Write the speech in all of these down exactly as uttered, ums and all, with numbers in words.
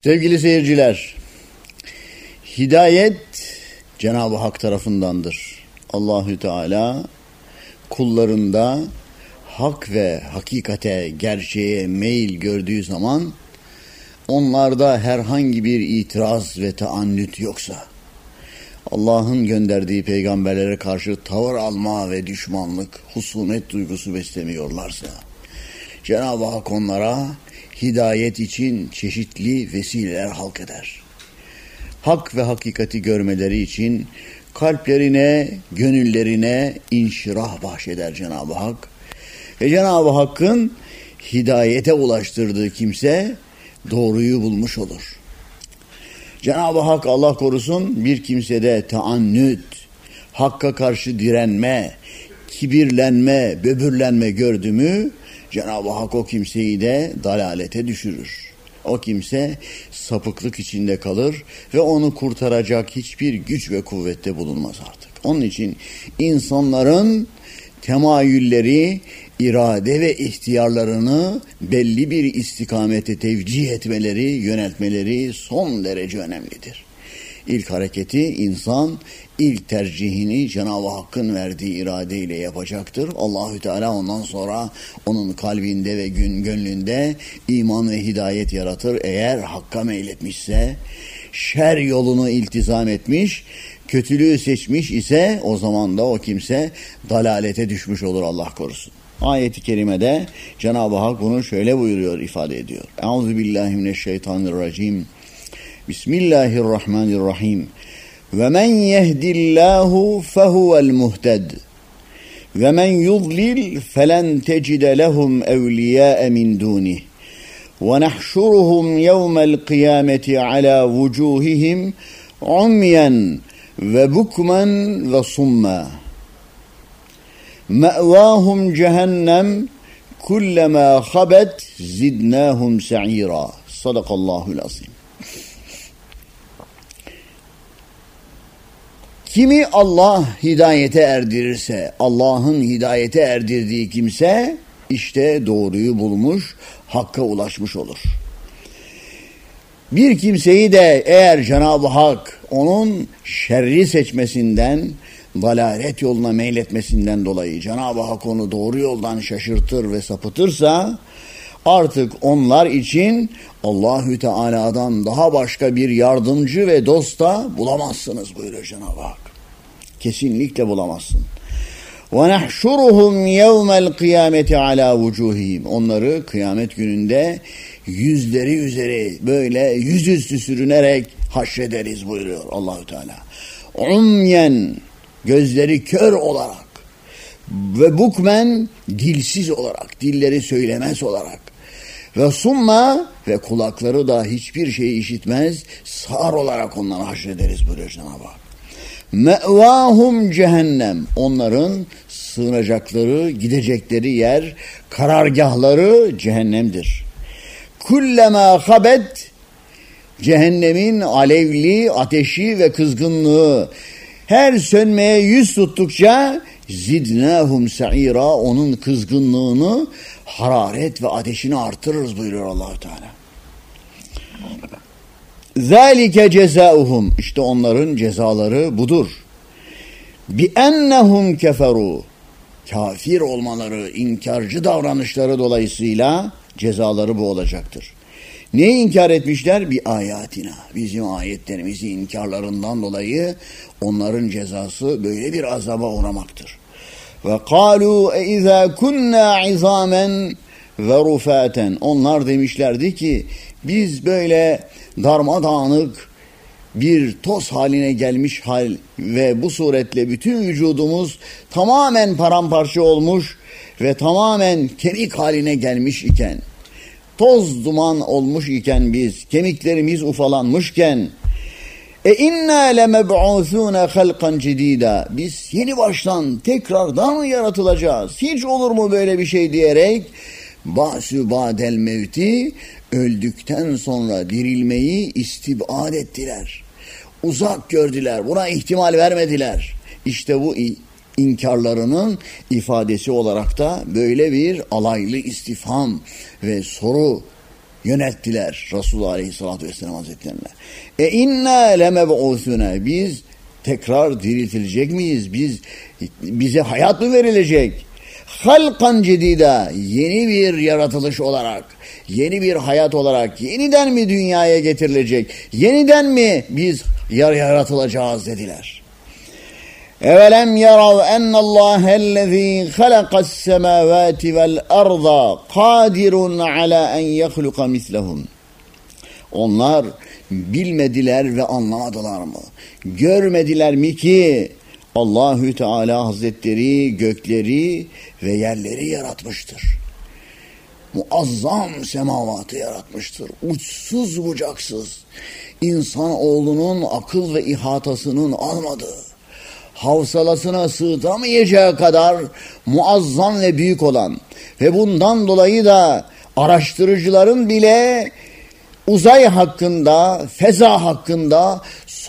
Sevgili seyirciler, hidayet Cenab-ı Hak tarafındandır. Allahü Teala kullarında hak ve hakikate, gerçeğe meyil gördüğü zaman onlarda herhangi bir itiraz ve taannüt yoksa, Allah'ın gönderdiği peygamberlere karşı tavır alma ve düşmanlık, husumet duygusu beslemiyorlarsa, Cenab-ı Hak onlara hidayet için çeşitli vesileler halk eder. Hak ve hakikati görmeleri için kalplerine, gönüllerine inşirah bahşeder Cenab-ı Hak. Ve Cenab-ı Hakk'ın hidayete ulaştırdığı kimse doğruyu bulmuş olur. Cenab-ı Hak Allah korusun bir kimsede taannüt, hakka karşı direnme, kibirlenme, böbürlenme gördü mü Cenab-ı Hak o kimseyi de dalalete düşürür. O kimse sapıklık içinde kalır ve onu kurtaracak hiçbir güç ve kuvvette bulunmaz artık. Onun için insanların temayülleri, irade ve ihtiyarlarını belli bir istikamete tevcih etmeleri, yöneltmeleri son derece önemlidir. İlk hareketi insan ilk tercihini Cenab-ı Hakk'ın verdiği iradeyle yapacaktır. Allahü Teala ondan sonra onun kalbinde ve gün gönlünde iman ve hidayet yaratır. Eğer Hakk'a meyletmişse, şer yolunu iltizam etmiş, kötülüğü seçmiş ise o zaman da o kimse dalalete düşmüş olur, Allah korusun. Ayet-i kerimede Cenab-ı Hak bunu şöyle buyuruyor, ifade ediyor. Euzubillahimineşşeytanirracim. Bismillahirrahmanirrahim. Ve men yehdillahu fehuvel muhted. Ve men yudlil felen tecide lehum evliyâe min dûnih. Ve nahşuruhum yevmel kıyameti ala vucuhihim umyen ve bukmen ve summa. Me'vâhum cehennem kullemâ habet zidnâhum sa'îrâ. Sadakallahul azim. Kimi Allah hidayete erdirirse, Allah'ın hidayete erdirdiği kimse işte doğruyu bulmuş, hakka ulaşmış olur. Bir kimseyi de eğer Cenab-ı Hak onun şerri seçmesinden, dalalet yoluna meyletmesinden dolayı Cenab-ı Hak onu doğru yoldan şaşırtır ve sapıtırsa, artık onlar için Allahü Teala'dan daha başka bir yardımcı ve dost da bulamazsınız buyuruyor Cenab-ı Hak. Kesinlikle bulamazsın. وَنَحْشُرُهُمْ يَوْمَ الْقِيَامَةِ عَلَى وُجُوهِهِمْ. Onları kıyamet gününde yüzleri üzeri böyle yüzüstü sürünerek haşrederiz buyuruyor Allahü Teala. Umyen, gözleri kör olarak ve bukmen, dilsiz olarak, dilleri söylemez olarak ve summa, ve kulakları da hiçbir şey işitmez, sağır olarak onları haşrederiz buyuruyor Cenab-ı Hak. Me'vâhum cehennem. Onların sığınacakları, gidecekleri yer, karargahları cehennemdir. Kullemâ habet, cehennemin alevli ateşi ve kızgınlığı her sönmeye yüz tuttukça zidnâhum sa'îrâ, onun kızgınlığını, hararet ve ateşini artırırız buyuruyor Allah-u Teala. Zalike cezauhum, işte onların cezaları budur. Bi ennehum keferu, kafir olmaları, inkarcı davranışları dolayısıyla cezaları bu olacaktır. Neyi inkar etmişler? Bi ayatina, bizim ayetlerimizi inkarlarından dolayı onların cezası böyle bir azaba uğramaktır. Ve kalu e izâ kunnâ izâmen ve rufaten, onlar demişlerdi ki biz böyle darmadağınık bir toz haline gelmiş hal ve bu suretle bütün vücudumuz tamamen paramparça olmuş ve tamamen kemik haline gelmiş iken, toz duman olmuş iken, biz kemiklerimiz ufalanmışken, e inna lemeb'ûsûne halqan cedîdâ, biz yeni baştan tekrardan yaratılacağız, hiç olur mu böyle bir şey diyerek ba'sü ba'del mevti, öldükten sonra dirilmeyi istibad ettiler. Uzak gördüler. Buna ihtimal vermediler. İşte bu inkarlarının ifadesi olarak da böyle bir alaylı istifham ve soru yönelttiler Resulullah Aleyhisselatü Vesselam Hazretlerine. E inna lemeb'ûsûne, biz tekrar diriltilecek miyiz? Biz bize hayat mı verilecek? Halkan cedida, yeni bir yaratılış olarak, yeni bir hayat olarak yeniden mi dünyaya getirilecek? Yeniden mi biz yaratılacağız dediler. Evelem yarav ennallâhellezî halakas semâvâti vel arda kâdirun alâ en yehluka mislehum. Onlar bilmediler ve anlamadılar mı? Görmediler mi ki Allahü Teala Hazretleri gökleri ve yerleri yaratmıştır. Muazzam semavatı yaratmıştır. Uçsuz bucaksız. İnsanoğlunun akıl ve ihatasının almadığı, havsalasına sığdıramayacağı kadar muazzam ve büyük olan ve bundan dolayı da araştırıcıların bile uzay hakkında, feza hakkında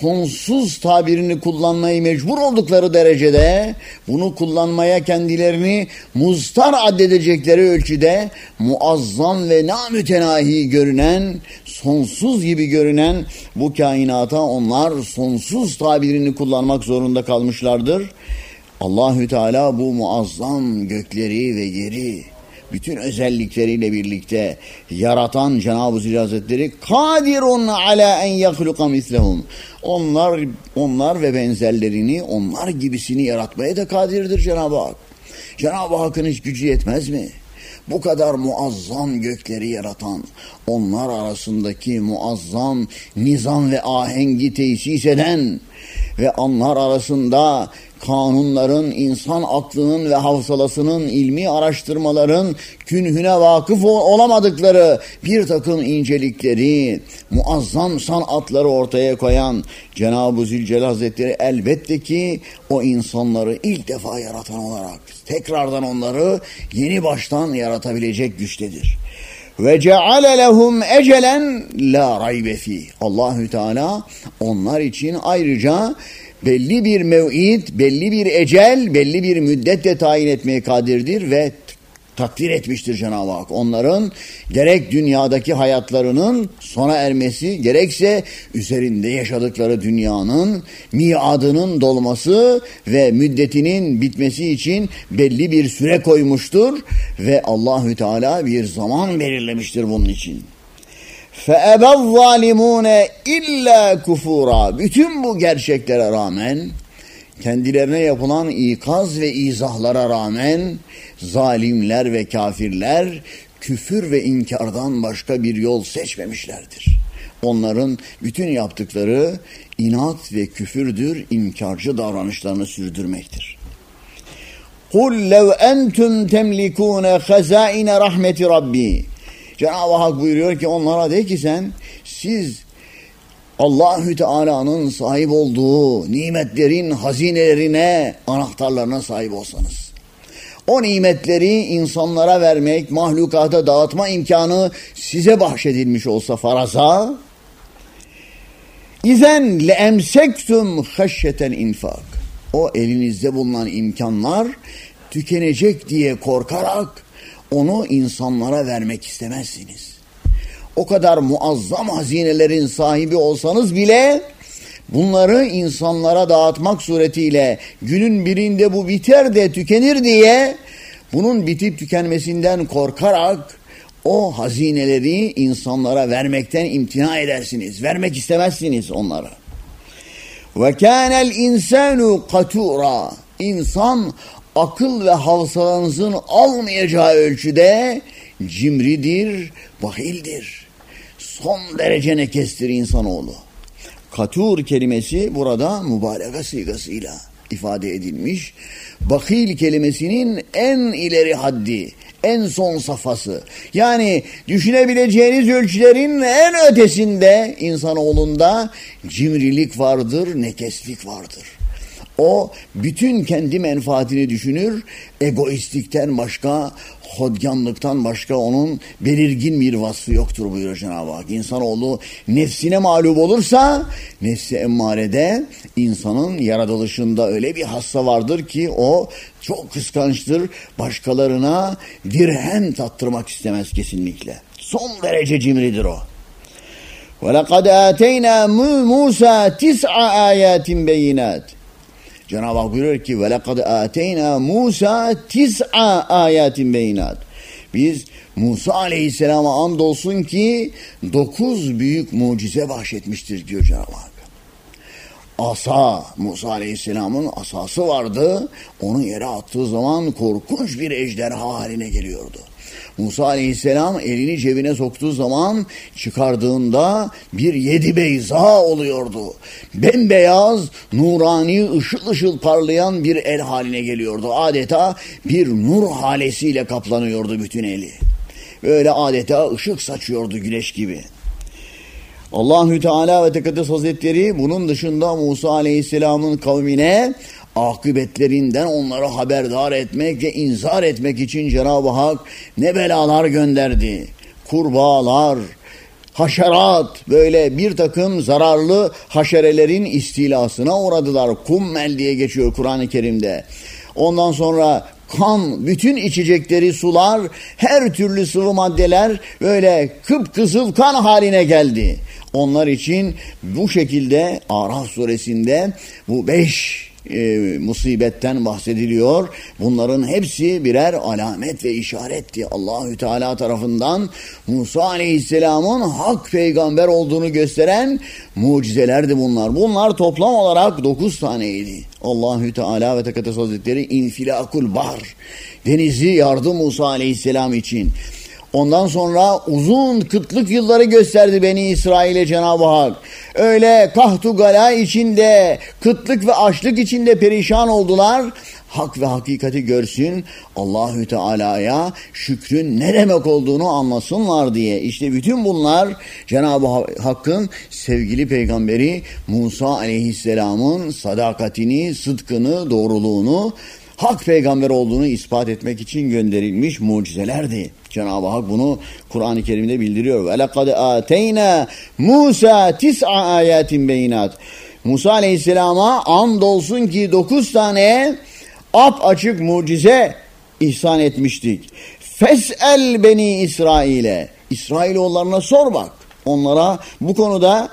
sonsuz tabirini kullanmayı mecbur oldukları derecede, bunu kullanmaya kendilerini mustar addedecekleri ölçüde muazzam ve namütenahi görünen, sonsuz gibi görünen bu kainata onlar sonsuz tabirini kullanmak zorunda kalmışlardır. Allahü Teala bu muazzam gökleri ve yeri bütün özellikleriyle birlikte yaratan Cenab-ı Zülcelal Hazretleri kadirun ala en yahluka mislehum. Onlar onlar ve benzerlerini, onlar gibisini yaratmaya da kadirdir Cenab-ı Hak. Cenab-ı Hakk'ın hiç gücü yetmez mi? Bu kadar muazzam gökleri yaratan, onlar arasındaki muazzam nizam ve ahengi tesis eden ve onlar arasında kanunların, insan aklının ve havsalasının, ilmi araştırmaların künhüne vakıf olamadıkları bir takım incelikleri, muazzam sanatları ortaya koyan Cenab-ı Zülcelal Hazretleri elbette ki o insanları ilk defa yaratan olarak tekrardan onları yeni baştan yaratabilecek güçtedir. Ve ceale lehum ecelen la raybe fi. Allahü Teala onlar için ayrıca belli bir mev'id, belli bir ecel, belli bir müddetle tayin etmeye kadirdir ve takdir etmiştir Cenab-ı Hak. Onların gerek dünyadaki hayatlarının sona ermesi, gerekse üzerinde yaşadıkları dünyanın miadının dolması ve müddetinin bitmesi için belli bir süre koymuştur ve Allahü Teala bir zaman belirlemiştir bunun için. فَاَبَ الظَّالِمُونَ اِلَّا كُفُورًا. Bütün bu gerçeklere rağmen, kendilerine yapılan ikaz ve izahlara rağmen, zalimler ve kafirler küfür ve inkardan başka bir yol seçmemişlerdir. Onların bütün yaptıkları inat ve küfürdür, inkarcı davranışlarını sürdürmektir. قُلْ لَوْ أَنْتُمْ تَمْلِكُونَ خَزَائِنَ رَحْمَةِ رَبِّي. Cenab-ı Hak buyuruyor ki onlara de ki sen, siz Allahü Teala'nın sahip olduğu nimetlerin hazinelerine, anahtarlarına sahip olsanız, o nimetleri insanlara vermek, mahlukata dağıtma imkanı size bahşedilmiş olsa faraza, İzen le emsektum haşyeten infak. O elinizde bulunan imkanlar tükenecek diye korkarak onu insanlara vermek istemezsiniz. O kadar muazzam hazinelerin sahibi olsanız bile bunları insanlara dağıtmak suretiyle günün birinde bu biter de tükenir diye bunun bitip tükenmesinden korkarak o hazineleri insanlara vermekten imtina edersiniz. Vermek istemezsiniz onlara. Ve kânel insanu katura. İnsan akıl ve havsalanızın almayacağı ölçüde cimridir, bahildir. Son derece nekestir insanoğlu. Katur kelimesi burada mübalağa sigasıyla ifade edilmiş. Bahil kelimesinin en ileri haddi, en son safhası. Yani düşünebileceğiniz ölçülerin en ötesinde insanoğlunda cimrilik vardır, nekeslik vardır. O bütün kendi menfaatini düşünür, egoistlikten başka, hodyanlıktan başka onun belirgin bir vasfı yoktur buyuruyor Cenab-ı Hak. İnsanoğlu nefsine mağlup olursa, nefsi emmarede insanın yaratılışında öyle bir hassa vardır ki o çok kıskançtır, başkalarına dirhem tattırmak istemez kesinlikle. Son derece cimridir o. وَلَقَدْ آتَيْنَا مُوسَى تِسْعَ آيَاتٍ بَيِّنَاتٍ Cenab-ı Hak buyuruyor ki وَلَقَدْ آتَيْنَا مُوسَى تِسْعَ آيَاتٍ بَيِّنَاتٍ Biz Musa Aleyhisselam'a andolsun ki dokuz büyük mucize bahşetmiştir diyor Cenab-ı Hak. Asa, Musa Aleyhisselam'ın asası vardı. Onu yere attığı zaman korkunç bir ejderha haline geliyordu. Musa Aleyhisselam elini cebine soktuğu zaman çıkardığında bir yedi beyza oluyordu. Bembeyaz, nurani, ışıl ışıl parlayan bir el haline geliyordu. Adeta bir nur halesiyle kaplanıyordu bütün eli. Böyle adeta ışık saçıyordu güneş gibi. Allahü Teala ve Tekaddes Hazretleri bunun dışında Musa Aleyhisselam'ın kavmine akıbetlerinden onları haberdar etmek ve inzar etmek için Cenab-ı Hak ne belalar gönderdi. Kurbağalar, haşerat, böyle bir takım zararlı haşerelerin istilasına uğradılar. Kummel diye geçiyor Kur'an-ı Kerim'de. Ondan sonra kan, bütün içecekleri, sular, her türlü sıvı maddeler böyle kıpkızıl kan haline geldi. Onlar için bu şekilde Araf suresinde bu beş e, musibetten bahsediliyor. Bunların hepsi birer alamet ve işaretti. Allahü Teala tarafından Musa Aleyhisselam'ın hak peygamber olduğunu gösteren mucizelerdi bunlar. Bunlar toplam olarak dokuz taneydi. Allahü Teala ve Tekaddes Hazretleri infilakul bahr, denizi yardı Musa Aleyhisselam için. Ondan sonra uzun kıtlık yılları gösterdi Beni İsrail'e Cenab-ı Hak. Öyle kahtu gala içinde, kıtlık ve açlık içinde perişan oldular. Hak ve hakikati görsün, Allahü Teala'ya şükrün ne demek olduğunu anlasınlar diye. İşte bütün bunlar Cenab-ı Hakk'ın sevgili peygamberi Musa Aleyhisselam'ın sadakatini, sıdkını, doğruluğunu, hak peygamber olduğunu ispat etmek için gönderilmiş mucizelerdi. Cenab-ı Hak bunu Kur'an-ı Kerim'de bildiriyor. وَلَقَدْ آتَيْنَا مُوسَى تِسْعَ آيَاتٍ بَيِّنَاتٍ Musa Aleyhisselam'a andolsun ki dokuz tane apaçık mucize ihsan etmiştik. Fes'el beni İsrail'e. İsrailoğullarına sor bak. Onlara bu konuda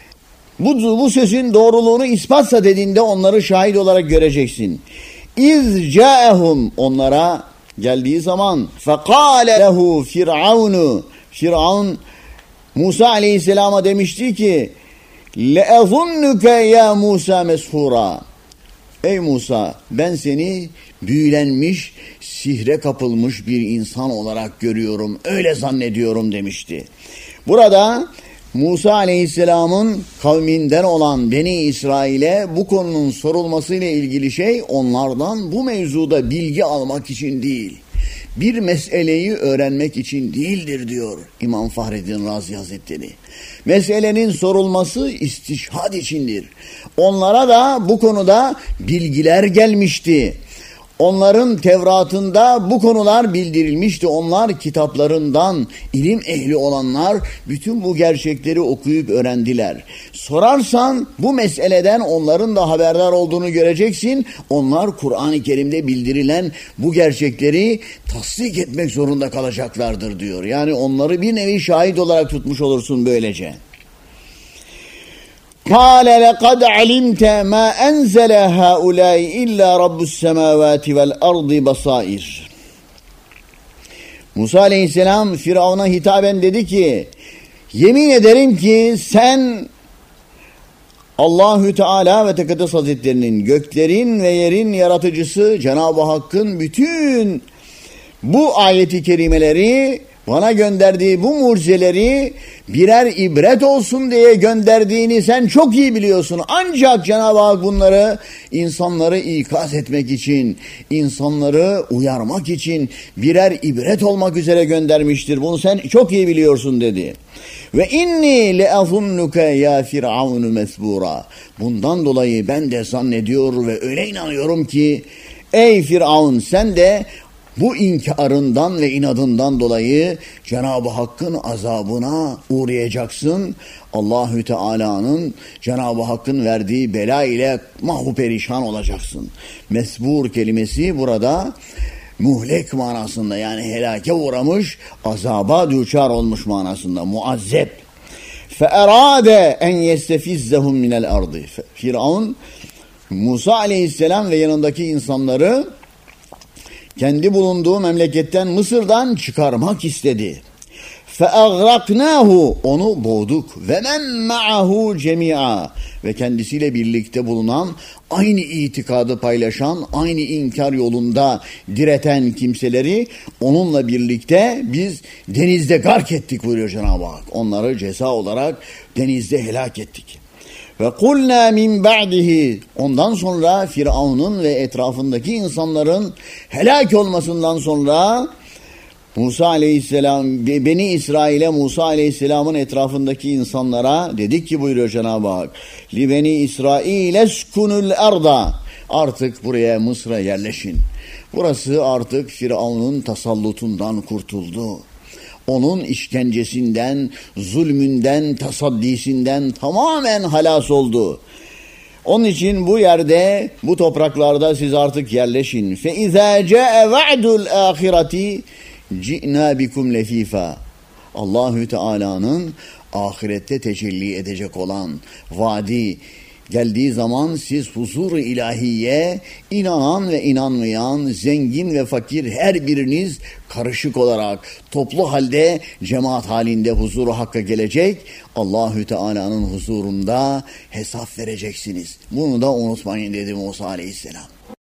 bu, bu sözün doğruluğunu ispatsa dediğinde onları şahit olarak göreceksin. İz ca'ehum, onlara geldiği zaman fekale lehu firavunu, Firavun Musa Aleyhisselam'a demişti ki le'ezunnuke ya Musa meshura. Ey Musa, ben seni büyülenmiş, sihre kapılmış bir insan olarak görüyorum, öyle zannediyorum demişti. Burada Musa Aleyhisselam'ın kavminden olan Beni İsrail'e bu konunun sorulmasıyla ilgili şey onlardan bu mevzuda bilgi almak için değil, bir meseleyi öğrenmek için değildir diyor İmam Fahreddin Razi Hazretleri. Meselenin sorulması istişhad içindir. Onlara da bu konuda bilgiler gelmişti. Onların Tevrat'ında bu konular bildirilmişti. Onlar kitaplarından ilim ehli olanlar bütün bu gerçekleri okuyup öğrendiler. Sorarsan bu meseleden onların da haberdar olduğunu göreceksin. Onlar Kur'an-ı Kerim'de bildirilen bu gerçekleri tasdik etmek zorunda kalacaklardır diyor. Yani onları bir nevi şahit olarak tutmuş olursun böylece. قَالَ لَقَدْ عَلِمْتَ مَا أَنْزَلَ هَؤُلَاءِ إِلَّا رَبُّ السَّمَاوَاتِ وَالْأَرْضِ بَصَائِرِ Musa Aleyhisselam Firavun'a hitaben dedi ki, yemin ederim ki sen Allahü Teala ve Tekaddes Hazretlerinin, göklerin ve yerin yaratıcısı Cenab-ı Hakk'ın bütün bu ayeti kerimeleri bana gönderdiği bu mucizeleri birer ibret olsun diye gönderdiğini sen çok iyi biliyorsun. Ancak Cenab-ı Hak bunları insanları ikaz etmek için, insanları uyarmak için birer ibret olmak üzere göndermiştir. Bunu sen çok iyi biliyorsun dedi. Ve inni leazunnuke ya Firavun mesbura. Bundan dolayı ben de zannediyor ve öyle inanıyorum ki ey Firavun, sen de bu inkarından ve inadından dolayı Cenab-ı Hakk'ın azabına uğrayacaksın. Allahü Teala'nın, Cenab-ı Hakk'ın verdiği bela ile mahvu perişan olacaksın. Mesbur kelimesi burada muhlek manasında, yani helake uğramış, azaba düçar olmuş manasında, muazzeb. فَاَرَادَ اَنْ يَسْتَفِزَّهُمْ مِنَ الْاَرْضِ Firavun, Musa aleyhisselam ve yanındaki insanları kendi bulunduğu memleketten, Mısır'dan çıkarmak istedi. فَاَغْرَقْنَاهُ Onu boğduk. وَمَنْ مَعَهُ جَمِيعًا Ve kendisiyle birlikte bulunan, aynı itikadı paylaşan, aynı inkar yolunda direten kimseleri onunla birlikte biz denizde gark ettik buyuruyor Cenab-ı Hak. Onları ceza olarak denizde helak ettik. Ve kulna min ba'dihi Ondan sonra Firavun'un ve etrafındaki insanların helak olmasından sonra Musa aleyhisselam, Beni İsrail'e, Musa aleyhisselamın etrafındaki insanlara dedik ki buyuruyor Cenab-ı Hak, li beni İsrail eskunul erda, artık buraya, Mısır'a yerleşin. Burası artık Firavun'un tasallutundan kurtuldu. Onun işkencesinden, zulmünden, tasaddisinden tamamen halas oldu. Onun için bu yerde, bu topraklarda siz artık yerleşin. Fe izâ câe va'dul âhireti ci'nâ bikum lefîfâ. Allahü Teala'nın ahirette tecelli edecek olan vaadi geldiği zaman siz huzur-u ilahiye inanan ve inanmayan, zengin ve fakir her biriniz karışık olarak toplu halde, cemaat halinde huzuru hakka gelecek. Allahü Teala'nın huzurunda hesap vereceksiniz. Bunu da unutmayın dedi Musa aleyhisselam.